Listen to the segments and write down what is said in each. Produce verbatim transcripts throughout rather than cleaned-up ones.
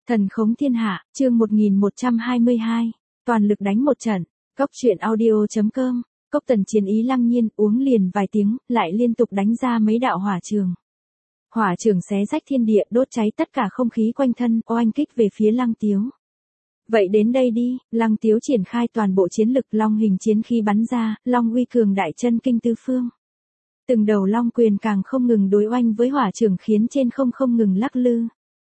Thần khống thiên hạ, chương một nghìn một trăm hai mươi hai, toàn lực đánh một trận, cốc truyện audio.com, cốc tần chiến ý lăng nhiên, uống liền vài tiếng, lại liên tục đánh ra mấy đạo hỏa trường. Hỏa trường xé rách thiên địa, đốt cháy tất cả không khí quanh thân, oanh kích về phía Lăng Tiếu. Vậy đến đây đi, Lăng Tiếu triển khai toàn bộ chiến lực, long hình chiến khí bắn ra, long uy cường đại chân kinh tứ phương. Từng đầu long quyền càng không ngừng đối oanh với hỏa trường khiến trên không không ngừng lắc lư.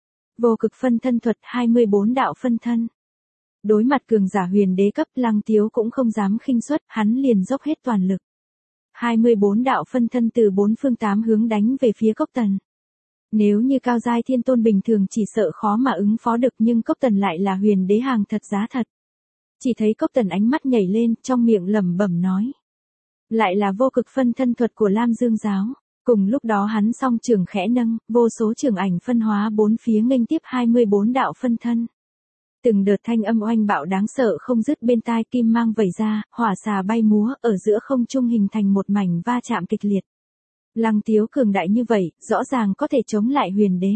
Vô cực phân thân thuật hai mươi bốn đạo phân thân. Đối mặt cường giả huyền đế cấp, Lăng Tiếu cũng không dám khinh suất, hắn liền dốc hết toàn lực. hai mươi bốn đạo phân thân từ bốn phương tám hướng đánh về phía Cốc Tần. Nếu như cao giai thiên tôn bình thường chỉ sợ khó mà ứng phó được, nhưng Cốc Tần lại là huyền đế hàng thật giá thật. Chỉ thấy Cốc Tần ánh mắt nhảy lên, trong miệng lẩm bẩm nói. Lại là vô cực phân thân thuật của Lam Dương giáo. Cùng lúc đó hắn song trường khẽ nâng, vô số trường ảnh phân hóa bốn phía nghênh tiếp hai mươi bốn đạo phân thân. Từng đợt thanh âm oanh bạo đáng sợ không dứt bên tai, kim mang vẩy ra, hỏa xà bay múa, ở giữa không trung hình thành một mảnh va chạm kịch liệt. Lăng Tiếu cường đại như vậy, rõ ràng có thể chống lại huyền đế.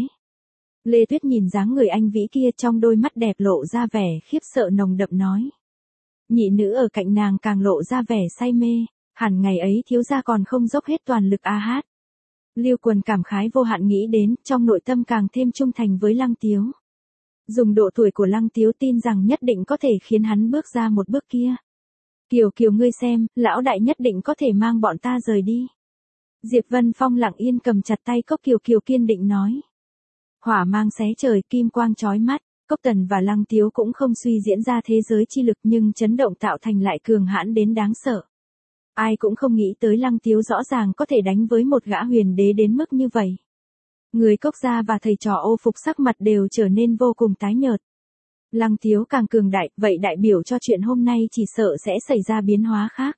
Lê Tuyết nhìn dáng người anh vĩ kia, trong đôi mắt đẹp lộ ra vẻ khiếp sợ nồng đậm nói. Nhị nữ ở cạnh nàng càng lộ ra vẻ say mê, hẳn ngày ấy thiếu gia còn không dốc hết toàn lực a hát. Lưu Quần cảm khái vô hạn nghĩ đến, trong nội tâm càng thêm trung thành với Lăng Tiếu. Dùng độ tuổi của Lăng Tiếu tin rằng nhất định có thể khiến hắn bước ra một bước kia. Kiều Kiều ngươi xem, lão đại nhất định có thể mang bọn ta rời đi. Diệp Vân Phong lặng yên cầm chặt tay Cốc Kiều Kiều kiên định nói. Hỏa mang xé trời, kim quang chói mắt, Cốc Tần và Lăng Tiếu cũng không suy diễn ra thế giới chi lực, nhưng chấn động tạo thành lại cường hãn đến đáng sợ. Ai cũng không nghĩ tới Lăng Tiếu rõ ràng có thể đánh với một gã huyền đế đến mức như vậy. Người Cốc gia và thầy trò Ô Phục sắc mặt đều trở nên vô cùng tái nhợt. Lăng Tiếu càng cường đại, vậy đại biểu cho chuyện hôm nay chỉ sợ sẽ xảy ra biến hóa khác.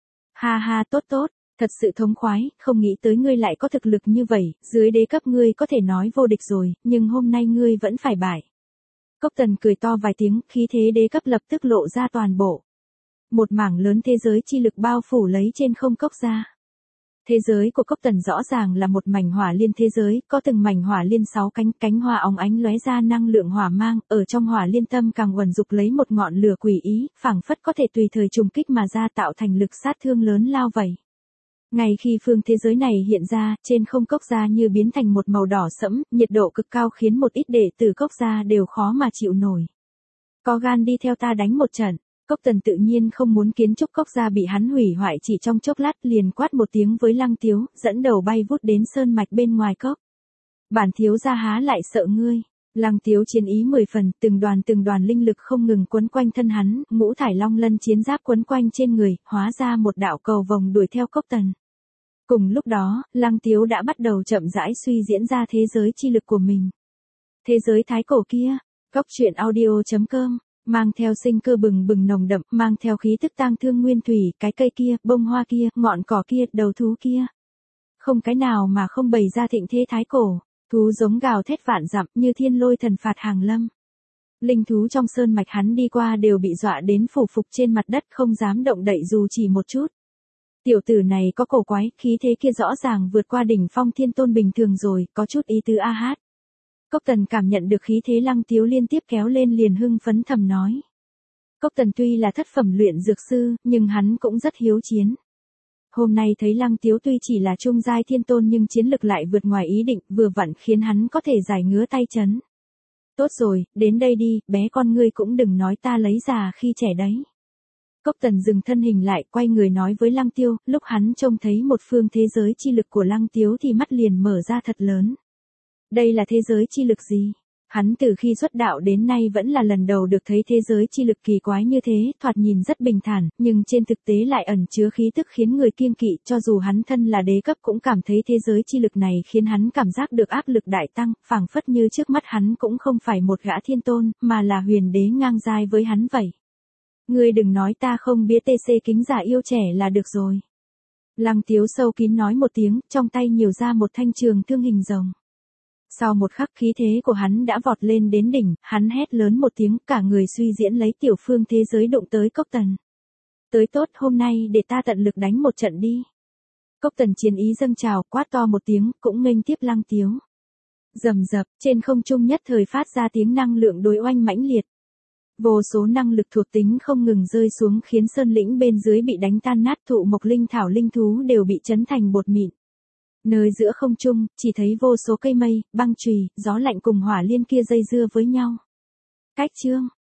Ha ha, tốt tốt, thật sự thống khoái, không nghĩ tới ngươi lại có thực lực như vậy, dưới đế cấp ngươi có thể nói vô địch rồi, nhưng hôm nay ngươi vẫn phải bại. Cốc Tần cười to vài tiếng, khí thế đế cấp lập tức lộ ra toàn bộ. Một mảng lớn thế giới chi lực bao phủ lấy trên không Cốc gia. Thế giới của Cốc Tần rõ ràng là một mảnh hỏa liên thế giới, có từng mảnh hỏa liên sáu cánh, cánh hoa óng ánh lóe ra năng lượng hỏa mang, ở trong hỏa liên tâm càng uẩn dục lấy một ngọn lửa quỷ ý, phảng phất có thể tùy thời trùng kích mà ra tạo thành lực sát thương lớn lao vậy. Ngay khi phương thế giới này hiện ra, trên không Cốc gia như biến thành một màu đỏ sẫm, nhiệt độ cực cao khiến một ít đệ tử Cốc gia đều khó mà chịu nổi. Có gan đi theo ta đánh một trận. Cốc Tần tự nhiên không muốn kiến trúc Cốc gia bị hắn hủy hoại chỉ trong chốc lát, liền quát một tiếng với Lăng Tiếu, dẫn đầu bay vút đến sơn mạch bên ngoài cốc. Bản thiếu gia há lại sợ ngươi. Lăng Tiếu chiến ý mười phần, từng đoàn từng đoàn linh lực không ngừng quấn quanh thân hắn, ngũ thải long lân chiến giáp quấn quanh trên người, hóa ra một đạo cầu vồng đuổi theo Cốc Tần. Cùng lúc đó, Lăng Tiếu đã bắt đầu chậm rãi suy diễn ra thế giới chi lực của mình. Thế giới thái cổ kia, cốc truyện audio.com. Mang theo sinh cơ bừng bừng nồng đậm, mang theo khí tức tang thương nguyên thủy, cái cây kia, bông hoa kia, ngọn cỏ kia, đầu thú kia. Không cái nào mà không bày ra thịnh thế thái cổ, thú giống gào thét vạn dặm như thiên lôi thần phạt hàng lâm. Linh thú trong sơn mạch hắn đi qua đều bị dọa đến phủ phục trên mặt đất không dám động đậy dù chỉ một chút. Tiểu tử này có cổ quái, khí thế kia rõ ràng vượt qua đỉnh phong thiên tôn bình thường rồi, có chút ý tứ a hát. Cốc Tần cảm nhận được khí thế Lăng Tiếu liên tiếp kéo lên liền hưng phấn thầm nói. Cốc Tần tuy là thất phẩm luyện dược sư, nhưng hắn cũng rất hiếu chiến. Hôm nay thấy Lăng Tiếu tuy chỉ là trung giai thiên tôn nhưng chiến lực lại vượt ngoài ý định, vừa vặn khiến hắn có thể giải ngứa tay chấn. Tốt rồi, đến đây đi, bé con ngươi cũng đừng nói ta lấy già khi trẻ đấy. Cốc Tần dừng thân hình lại, quay người nói với Lăng Tiêu, lúc hắn trông thấy một phương thế giới chi lực của Lăng Tiếu thì mắt liền mở ra thật lớn. Đây là thế giới chi lực gì? Hắn từ khi xuất đạo đến nay vẫn là lần đầu được thấy thế giới chi lực kỳ quái như thế, thoạt nhìn rất bình thản, nhưng trên thực tế lại ẩn chứa khí tức khiến người kiêng kỵ, cho dù hắn thân là đế cấp cũng cảm thấy thế giới chi lực này khiến hắn cảm giác được áp lực đại tăng, phảng phất như trước mắt hắn cũng không phải một gã thiên tôn, mà là huyền đế ngang giai với hắn vậy. Ngươi đừng nói ta không biết tê xê kính giả yêu trẻ là được rồi. Lăng Tiếu sâu kín nói một tiếng, trong tay nhiều ra một thanh trường thương hình rồng. Sau một khắc khí thế của hắn đã vọt lên đến đỉnh, hắn hét lớn một tiếng, cả người suy diễn lấy tiểu phương thế giới đụng tới Cốc Tần. Tới tốt, hôm nay để ta tận lực đánh một trận đi. Cốc Tần chiến ý dâng trào, quát to một tiếng, cũng nghênh tiếp Lăng Tiếu. Rầm rập, trên không trung nhất thời phát ra tiếng năng lượng đối oanh mãnh liệt. Vô số năng lực thuộc tính không ngừng rơi xuống khiến sơn lĩnh bên dưới bị đánh tan nát, thụ mộc linh thảo linh thú đều bị chấn thành bột mịn. Nơi giữa không trung, chỉ thấy vô số cây mây, băng chùy, gió lạnh cùng hỏa liên kia dây dưa với nhau. Cách chương